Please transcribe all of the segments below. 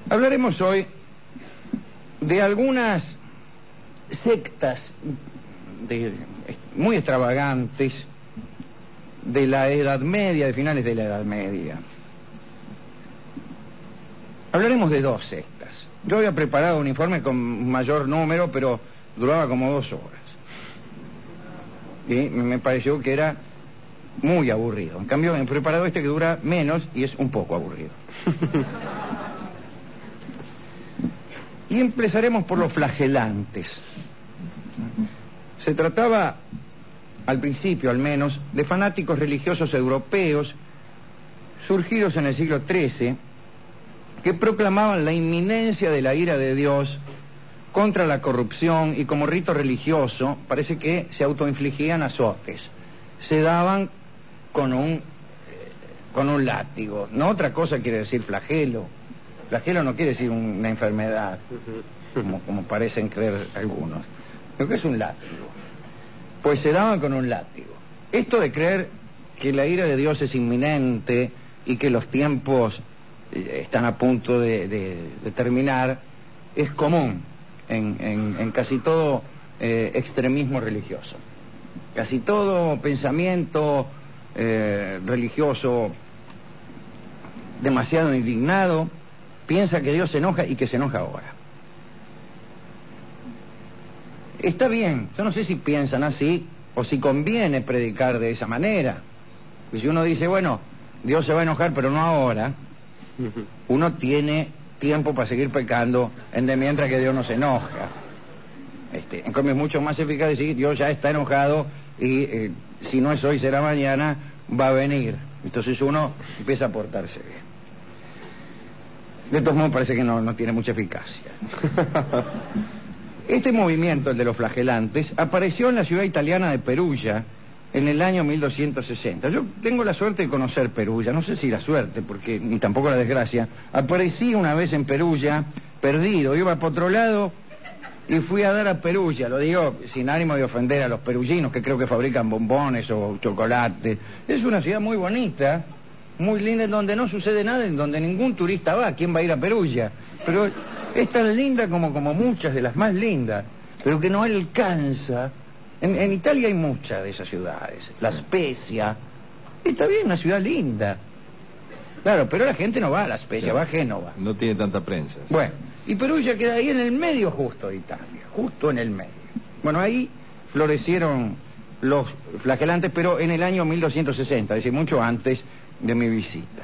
Hablaremos hoy de algunas sectas muy extravagantes de la Edad Media, de finales de la Edad Media. Hablaremos de dos sectas. Yo había preparado un informe con mayor número, pero duraba como 2 horas. Y me pareció que era muy aburrido. En cambio, he preparado este que dura menos y es un poco aburrido. Y empezaremos por los flagelantes. Se trataba, al principio al menos, de fanáticos religiosos europeos surgidos en el siglo XIII que proclamaban la inminencia de la ira de Dios contra la corrupción y como rito religioso parece que se autoinfligían azotes. Se daban con un látigo. No otra cosa quiere decir flagelo. Flagelo no quiere decir una enfermedad, como parecen creer algunos. Lo que es un látigo. Pues se daban con un látigo. Esto de creer que la ira de Dios es inminente y que los tiempos están a punto de terminar es común en casi todo extremismo religioso. Casi todo pensamiento religioso demasiado indignado piensa que Dios se enoja y que se enoja ahora. Está bien, yo no sé si piensan así o si conviene predicar de esa manera. Y si uno dice, bueno, Dios se va a enojar pero no ahora, uno tiene tiempo para seguir pecando mientras que Dios no se enoja. En cambio es mucho más eficaz decir, Dios ya está enojado y si no es hoy será mañana, va a venir. Entonces uno empieza a portarse bien. De todos modos parece que no tiene mucha eficacia. Este movimiento, el de los flagelantes, apareció en la ciudad italiana de Perugia en el año 1260. Yo tengo la suerte de conocer Perugia, no sé si la suerte, porque ni tampoco la desgracia. Aparecí una vez en Perugia, perdido, iba por otro lado y fui a dar a Perugia. Lo digo sin ánimo de ofender a los peruginos, que creo que fabrican bombones o chocolate. Es una ciudad muy bonita, muy linda, en donde no sucede nada, en donde ningún turista va. ¿Quién va a ir a Perugia? Pero es tan linda como muchas de las más lindas, pero que no alcanza. En Italia hay muchas de esas ciudades. La Spezia, está bien, una ciudad linda. Claro, pero la gente no va a La Spezia, va a Génova. No tiene tanta prensa. Bueno, y Perugia queda ahí en el medio justo de Italia, justo en el medio. Bueno, ahí florecieron los flagelantes, pero en el año 1260, es decir, mucho antes de mi visita.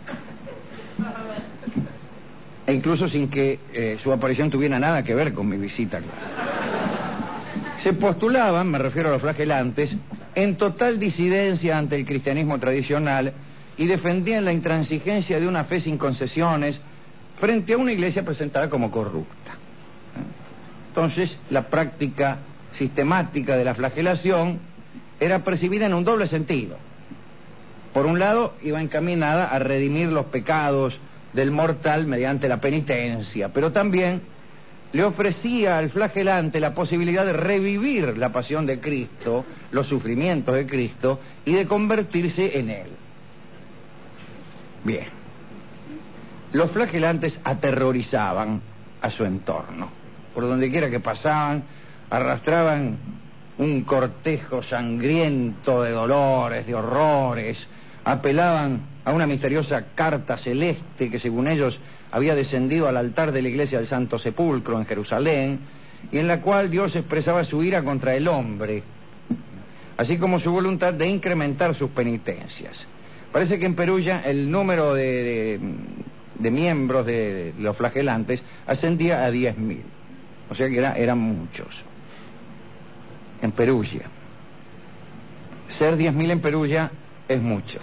E incluso sin que su aparición tuviera nada que ver con mi visita. Se postulaban, me refiero a los flagelantes, en total disidencia ante el cristianismo tradicional y defendían la intransigencia de una fe sin concesiones frente a una iglesia presentada como corrupta. Entonces, la práctica sistemática de la flagelación era percibida en un doble sentido. Por un lado, iba encaminada a redimir los pecados del mortal mediante la penitencia, pero también le ofrecía al flagelante la posibilidad de revivir la pasión de Cristo, los sufrimientos de Cristo, y de convertirse en Él. Bien. Los flagelantes aterrorizaban a su entorno. Por donde quiera que pasaban, arrastraban un cortejo sangriento de dolores, de horrores, apelaban a una misteriosa carta celeste que según ellos había descendido al altar de la iglesia del Santo Sepulcro en Jerusalén, y en la cual Dios expresaba su ira contra el hombre, así como su voluntad de incrementar sus penitencias. Parece que en Perugia el número de miembros de los flagelantes ascendía a 10.000, o sea que eran muchos. En Perugia. Ser 10.000 en Perugia es mucho.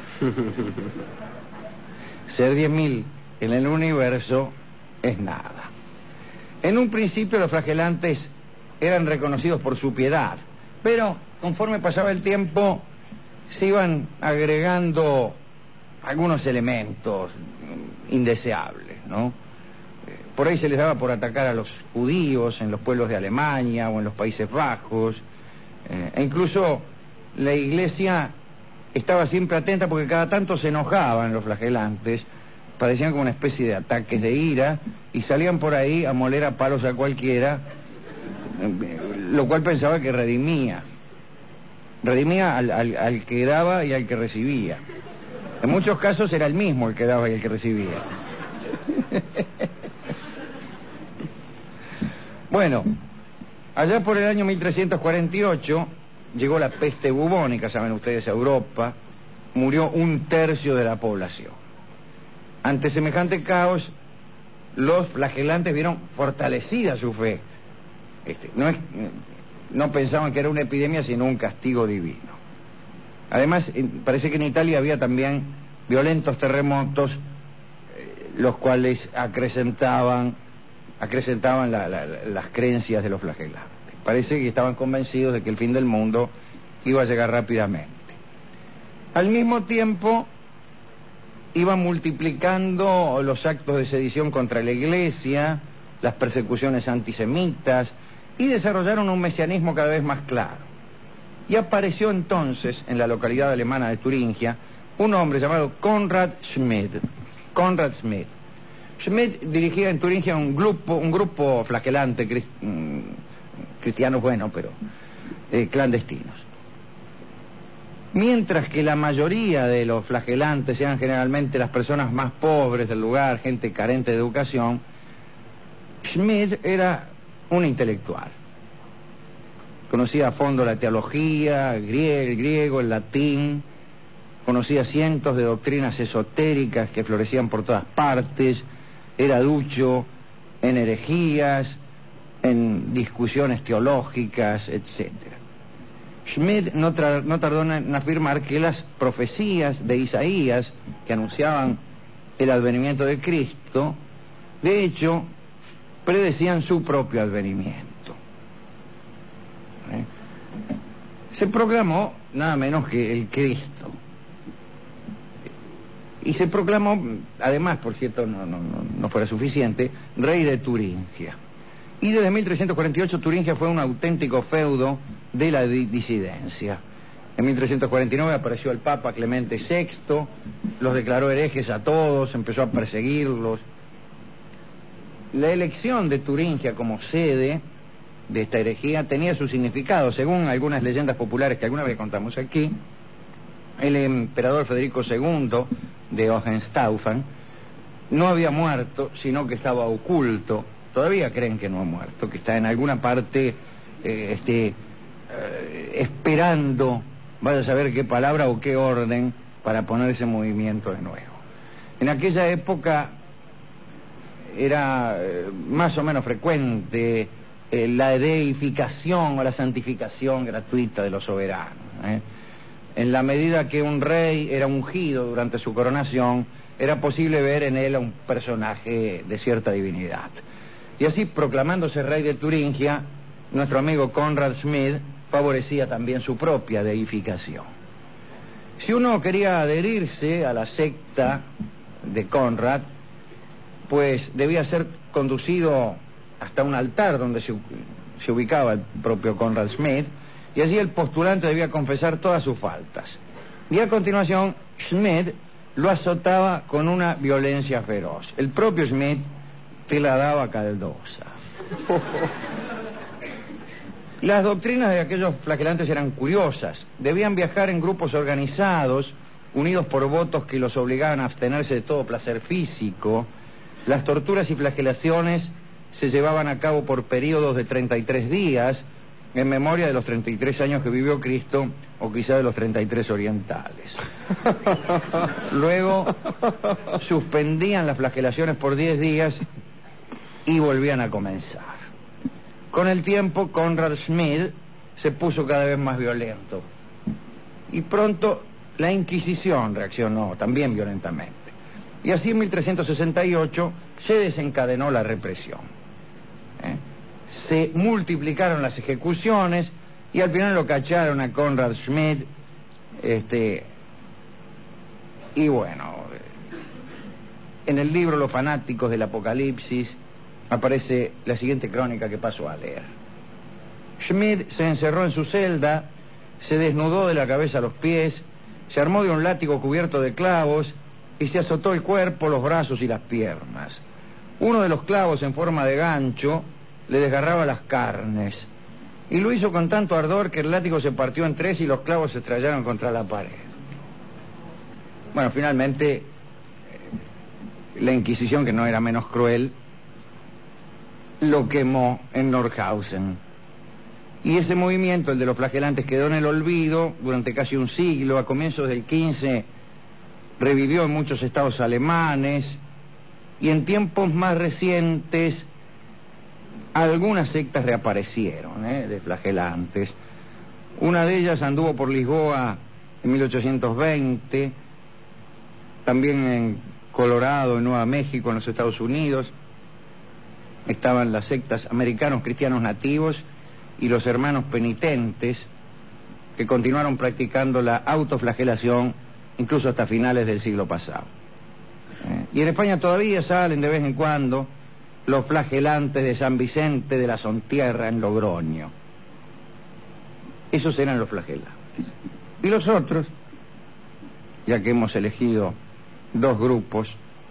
Ser 10.000 en el universo es nada. En un principio los flagelantes eran reconocidos por su piedad, pero conforme pasaba el tiempo se iban agregando algunos elementos indeseables, ¿no? Por ahí se les daba por atacar a los judíos en los pueblos de Alemania o en los Países Bajos, e incluso la iglesia estaba siempre atenta porque cada tanto se enojaban los flagelantes padecían como una especie de ataques de ira y salían por ahí a moler a palos a cualquiera, lo cual pensaba que redimía al que daba y al que recibía. En muchos casos era el mismo el que daba y el que recibía. Bueno, allá por el año 1348 llegó la peste bubónica, saben ustedes, a Europa. Murió 1/3 de la población. Ante semejante caos, los flagelantes vieron fortalecida su fe. No pensaban que era una epidemia, sino un castigo divino. Además, parece que en Italia había también violentos terremotos, los cuales acrecentaban las creencias de los flagelantes. Parece que estaban convencidos de que el fin del mundo iba a llegar rápidamente. Al mismo tiempo, iban multiplicando los actos de sedición contra la Iglesia, las persecuciones antisemitas, y desarrollaron un mesianismo cada vez más claro. Y apareció entonces, en la localidad alemana de Turingia, un hombre llamado Konrad Schmid. Konrad Schmid. Schmid dirigía en Turingia un grupo flagelante, cristianos, bueno, pero clandestinos. Mientras que la mayoría de los flagelantes eran generalmente las personas más pobres del lugar, gente carente de educación, Schmid era un intelectual. Conocía a fondo la teología, el griego, el latín, conocía cientos de doctrinas esotéricas que florecían por todas partes, era ducho en herejías, en discusiones teológicas, etc. Schmid no tardó en afirmar que las profecías de Isaías que anunciaban el advenimiento de Cristo, de hecho, predecían su propio advenimiento. Se proclamó nada menos que el Cristo. Y se proclamó, además, por cierto, no fuera suficiente, rey de Turingia. Y desde 1348 Turingia fue un auténtico feudo de la disidencia. En 1349 apareció el Papa Clemente VI, los declaró herejes a todos, empezó a perseguirlos. La elección de Turingia como sede de esta herejía tenía su significado. Según algunas leyendas populares que alguna vez contamos aquí, el emperador Federico II de Hohenstaufen no había muerto, sino que estaba oculto. Todavía creen que no ha muerto, que está en alguna parte esperando, vaya a saber qué palabra o qué orden, para ponerse en movimiento de nuevo. En aquella época era más o menos frecuente la deificación o la santificación gratuita de los soberanos. En la medida que un rey era ungido durante su coronación, era posible ver en él a un personaje de cierta divinidad. Y así, proclamándose rey de Turingia, nuestro amigo Konrad Schmid favorecía también su propia deificación. Si uno quería adherirse a la secta de Konrad, pues debía ser conducido hasta un altar donde se ubicaba el propio Konrad Schmid, y allí el postulante debía confesar todas sus faltas. Y a continuación, Schmid lo azotaba con una violencia feroz. El propio Schmid te la daba caldosa. Las doctrinas de aquellos flagelantes eran curiosas. Debían viajar en grupos organizados, unidos por votos que los obligaban a abstenerse de todo placer físico. Las torturas y flagelaciones se llevaban a cabo por periodos de 33 días, en memoria de los 33 años que vivió Cristo, o quizá de los 33 orientales. Luego suspendían las flagelaciones por 10 días y volvían a comenzar. Con el tiempo, Konrad Schmid se puso cada vez más violento. Y pronto la Inquisición reaccionó también violentamente. Y así en 1368 se desencadenó la represión. Se multiplicaron las ejecuciones y al final lo cacharon a Konrad Schmid. Y bueno, en el libro Los fanáticos del Apocalipsis aparece la siguiente crónica que paso a leer. Schmid se encerró en su celda, se desnudó de la cabeza a los pies, se armó de un látigo cubierto de clavos y se azotó el cuerpo, los brazos y las piernas. Uno de los clavos en forma de gancho le desgarraba las carnes, y lo hizo con tanto ardor que el látigo se partió en tres y los clavos se estrellaron contra la pared. Bueno, finalmente, la Inquisición, que no era menos cruel, lo quemó en Nordhausen. Y ese movimiento, el de los flagelantes, quedó en el olvido durante casi un siglo. A comienzos del 15 revivió en muchos estados alemanes, y en tiempos más recientes algunas sectas reaparecieron, de flagelantes. Una de ellas anduvo por Lisboa en 1820, también en Colorado, en Nueva México, en los Estados Unidos. Estaban las sectas americanos cristianos nativos y los hermanos penitentes, que continuaron practicando la autoflagelación incluso hasta finales del siglo pasado. Y en España todavía salen de vez en cuando los flagelantes de San Vicente de la Sontierra en Logroño. Esos eran los flagelantes. Y los otros, ya que hemos elegido dos grupos,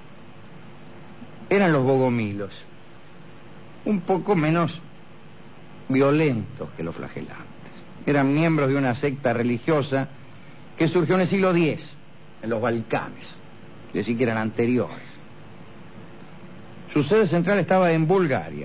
eran los bogomilos, un poco menos violentos que los flagelantes. Eran miembros de una secta religiosa que surgió en el siglo X, en los Balcanes, es decir, que eran anteriores. Su sede central estaba en Bulgaria.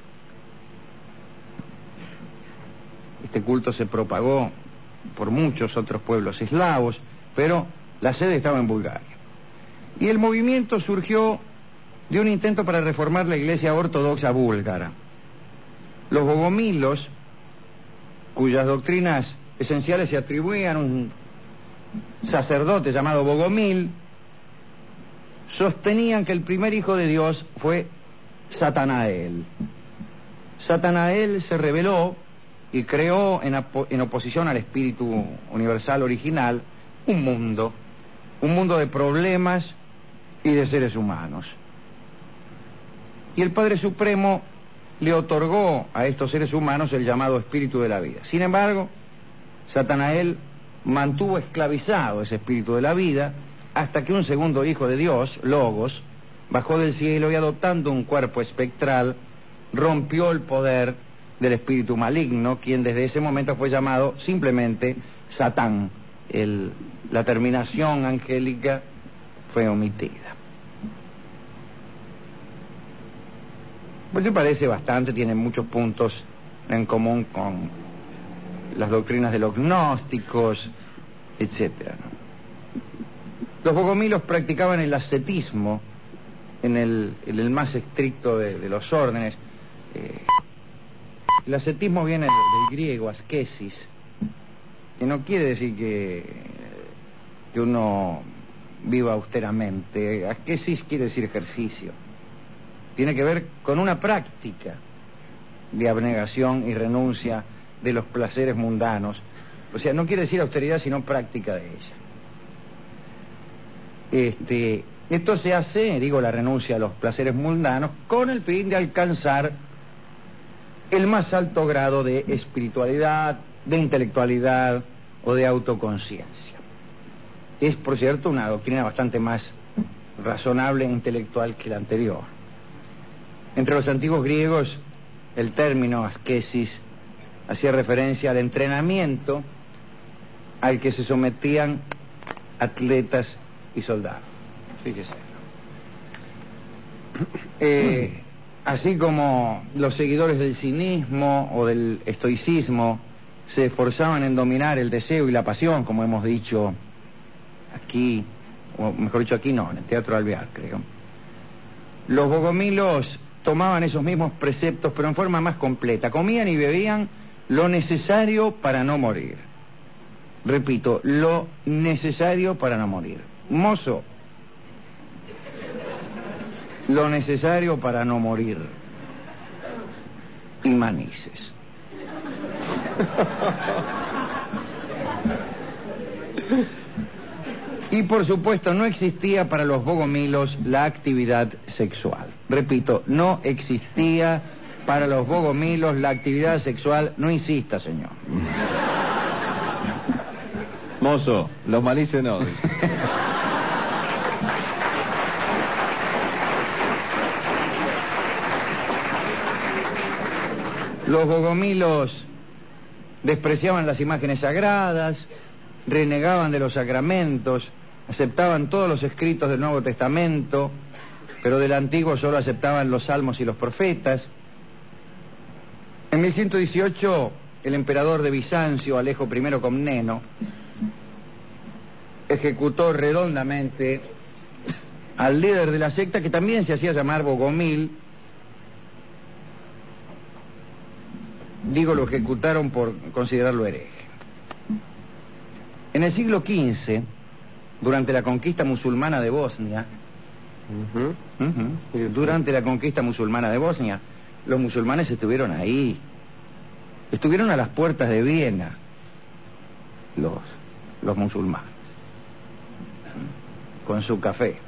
Este culto se propagó por muchos otros pueblos eslavos, pero la sede estaba en Bulgaria. Y el movimiento surgió de un intento para reformar la iglesia ortodoxa búlgara. Los bogomilos, cuyas doctrinas esenciales se atribuían a un sacerdote llamado Bogomil, sostenían que el primer hijo de Dios fue Satanael. Satanael se rebeló y creó, en oposición al espíritu universal original, un mundo de problemas y de seres humanos. Y el Padre Supremo le otorgó a estos seres humanos el llamado espíritu de la vida. Sin embargo, Satanael mantuvo esclavizado ese espíritu de la vida hasta que un segundo hijo de Dios, Logos, bajó del cielo y, adoptando un cuerpo espectral, rompió el poder del espíritu maligno, quien desde ese momento fue llamado simplemente Satán. La terminación angélica fue omitida. Pues se parece bastante, tiene muchos puntos en común con las doctrinas de los gnósticos, etcétera, ¿no? Los bogomilos practicaban el ascetismo en el más estricto de los órdenes. El ascetismo viene del griego askesis, que no quiere decir que uno viva austeramente. Askesis quiere decir ejercicio. Tiene que ver con una práctica de abnegación y renuncia de los placeres mundanos. O sea, no quiere decir austeridad, sino práctica de ella. Esto se hace, la renuncia a los placeres mundanos, con el fin de alcanzar el más alto grado de espiritualidad, de intelectualidad o de autoconciencia. Es, por cierto, una doctrina bastante más razonable e intelectual que la anterior. Entre los antiguos griegos, el término askesis hacía referencia al entrenamiento al que se sometían atletas y soldados. Fíjese. Así como los seguidores del cinismo o del estoicismo se esforzaban en dominar el deseo y la pasión, como hemos dicho aquí, o mejor dicho aquí no, en el Teatro Alvear, creo. Los bogomilos tomaban esos mismos preceptos, pero en forma más completa. Comían y bebían lo necesario para no morir. Repito, lo necesario para no morir. Mozo, lo necesario para no morir. Y manices. Y por supuesto no existía para los bogomilos la actividad sexual. Repito, no existía para los bogomilos la actividad sexual. No insista, señor. Mozo, los manices no. Los bogomilos despreciaban las imágenes sagradas, renegaban de los sacramentos, aceptaban todos los escritos del Nuevo Testamento, pero del Antiguo solo aceptaban los salmos y los profetas. En 1118, el emperador de Bizancio, Alejo I Comneno, ejecutó redondamente al líder de la secta, que también se hacía llamar Bogomil. Digo, lo ejecutaron por considerarlo hereje. En el siglo XV, durante la conquista musulmana de Bosnia, durante la conquista musulmana de Bosnia, los musulmanes estuvieron ahí, estuvieron a las puertas de Viena, los musulmanes, con su café,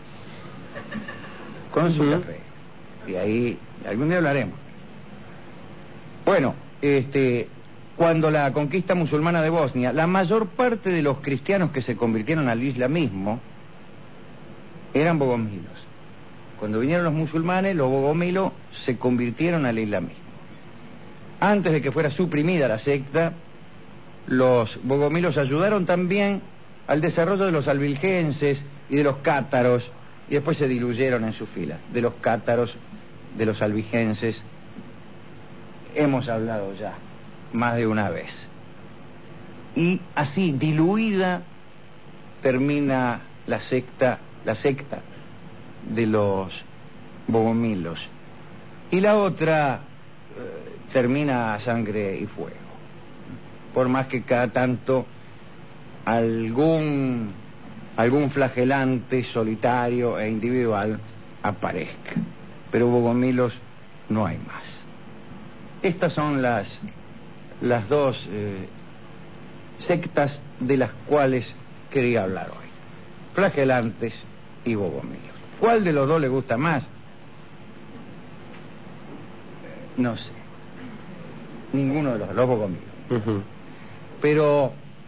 y ahí algún día hablaremos. Bueno, cuando la conquista musulmana de Bosnia, la mayor parte de los cristianos que se convirtieron al islamismo eran bogomilos. Cuando vinieron los musulmanes, los bogomilos se convirtieron al islamismo. Antes de que fuera suprimida la secta, los bogomilos ayudaron también al desarrollo de los albigenses y de los cátaros, y después se diluyeron en sus filas. De los cátaros, de los albigenses, hemos hablado ya más de una vez. Y así, diluida, termina la secta de los bogomilos. Y la otra termina a sangre y fuego. Por más que cada tanto algún flagelante solitario e individual aparezca. Pero bogomilos no hay más. Estas son las dos sectas de las cuales quería hablar hoy. Flagelantes y bogomilos. ¿Cuál de los dos le gusta más? No sé. Ninguno de los bogomilos. Pero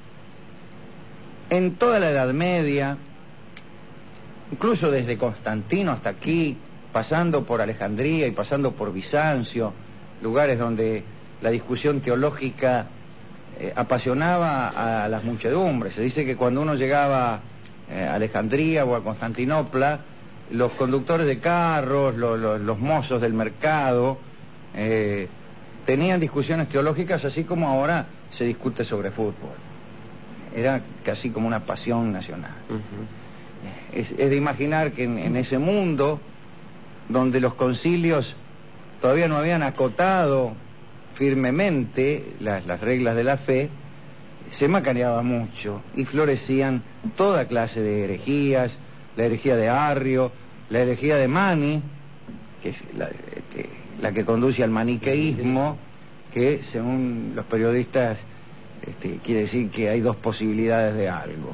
en toda la Edad Media, incluso desde Constantino hasta aquí, pasando por Alejandría y pasando por Bizancio, lugares donde la discusión teológica apasionaba a las muchedumbres. Se dice que cuando uno llegaba a Alejandría o a Constantinopla, los conductores de carros, los mozos del mercado, tenían discusiones teológicas, así como ahora se discute sobre fútbol. Era casi como una pasión nacional. Es de imaginar que en ese mundo donde los concilios todavía no habían acotado firmemente las reglas de la fe, se macaneaba mucho y florecían toda clase de herejías, la herejía de Arrio, la herejía de Mani, que es la que conduce al maniqueísmo, que según los periodistas quiere decir que hay dos posibilidades de algo.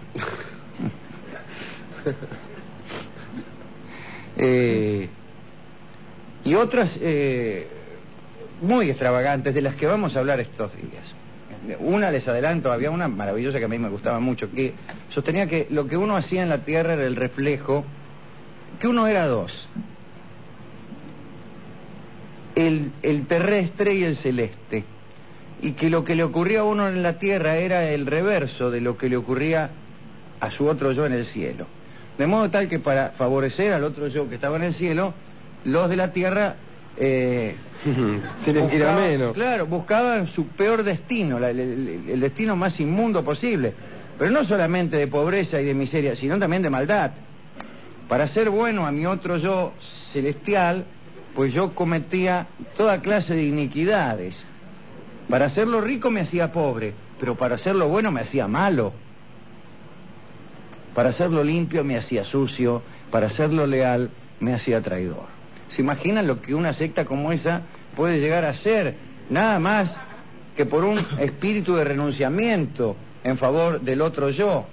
Y otras muy extravagantes, de las que vamos a hablar estos días. Una, les adelanto, había una maravillosa que a mí me gustaba mucho, que sostenía que lo que uno hacía en la tierra era el reflejo, que uno era dos: el terrestre y el celeste, y que lo que le ocurría a uno en la tierra era el reverso de lo que le ocurría a su otro yo en el cielo. De modo tal que para favorecer al otro yo que estaba en el cielo, los de la tierra tienen que ir a menos. Claro, buscaban su peor destino, el destino más inmundo posible, pero no solamente de pobreza y de miseria, sino también de maldad. Para ser bueno a mi otro yo celestial, pues yo cometía toda clase de iniquidades. Para hacerlo rico me hacía pobre, pero para hacerlo bueno me hacía malo. Para hacerlo limpio me hacía sucio, para hacerlo leal me hacía traidor. ¿Se imaginan lo que una secta como esa puede llegar a ser? Nada más que por un espíritu de renunciamiento en favor del otro yo.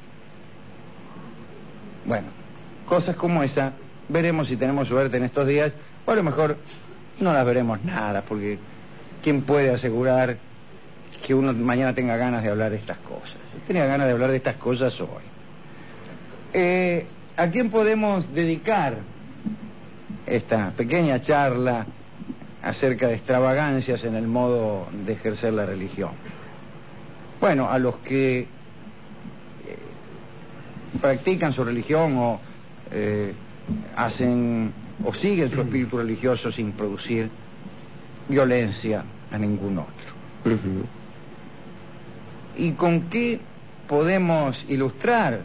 Bueno, cosas como esa veremos si tenemos suerte en estos días, o a lo mejor no las veremos nada, porque ¿quién puede asegurar que uno mañana tenga ganas de hablar de estas cosas? Yo tenía ganas de hablar de estas cosas hoy. ¿A quién podemos dedicar esta pequeña charla acerca de extravagancias en el modo de ejercer la religión. Bueno, a los que practican su religión o hacen o siguen su espíritu religioso sin producir violencia a ningún otro. ¿Y con qué podemos ilustrar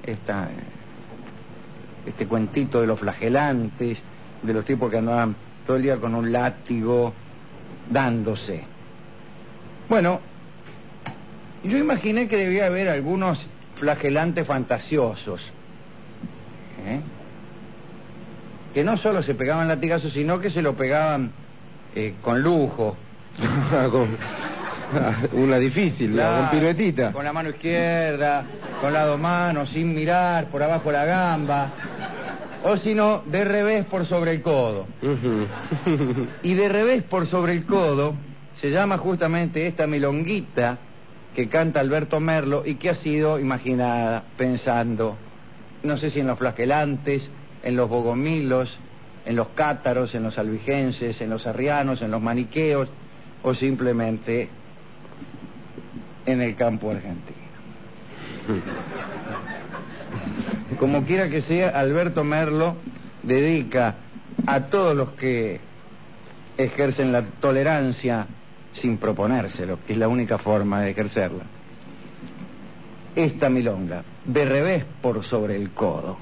este cuentito de los flagelantes, de los tipos que andaban todo el día con un látigo dándose? Bueno, yo imaginé que debía haber algunos flagelantes fantasiosos, que no solo se pegaban latigazos, sino que se lo pegaban con lujo. Una difícil, Claro, con piruetita. con la mano izquierda, con las dos manos, sin mirar, por abajo la gamba, o si no, de revés por sobre el codo. Y de revés por sobre el codo se llama justamente esta milonguita que canta Alberto Merlo y que ha sido imaginada pensando, no sé si en los flagelantes, en los bogomilos, en los cátaros, en los albigenses, en los arrianos, en los maniqueos, o simplemente en el campo argentino. Como quiera que sea, Alberto Merlo dedica a todos los que ejercen la tolerancia sin proponérselo, que es la única forma de ejercerla, esta milonga, de revés por sobre el codo.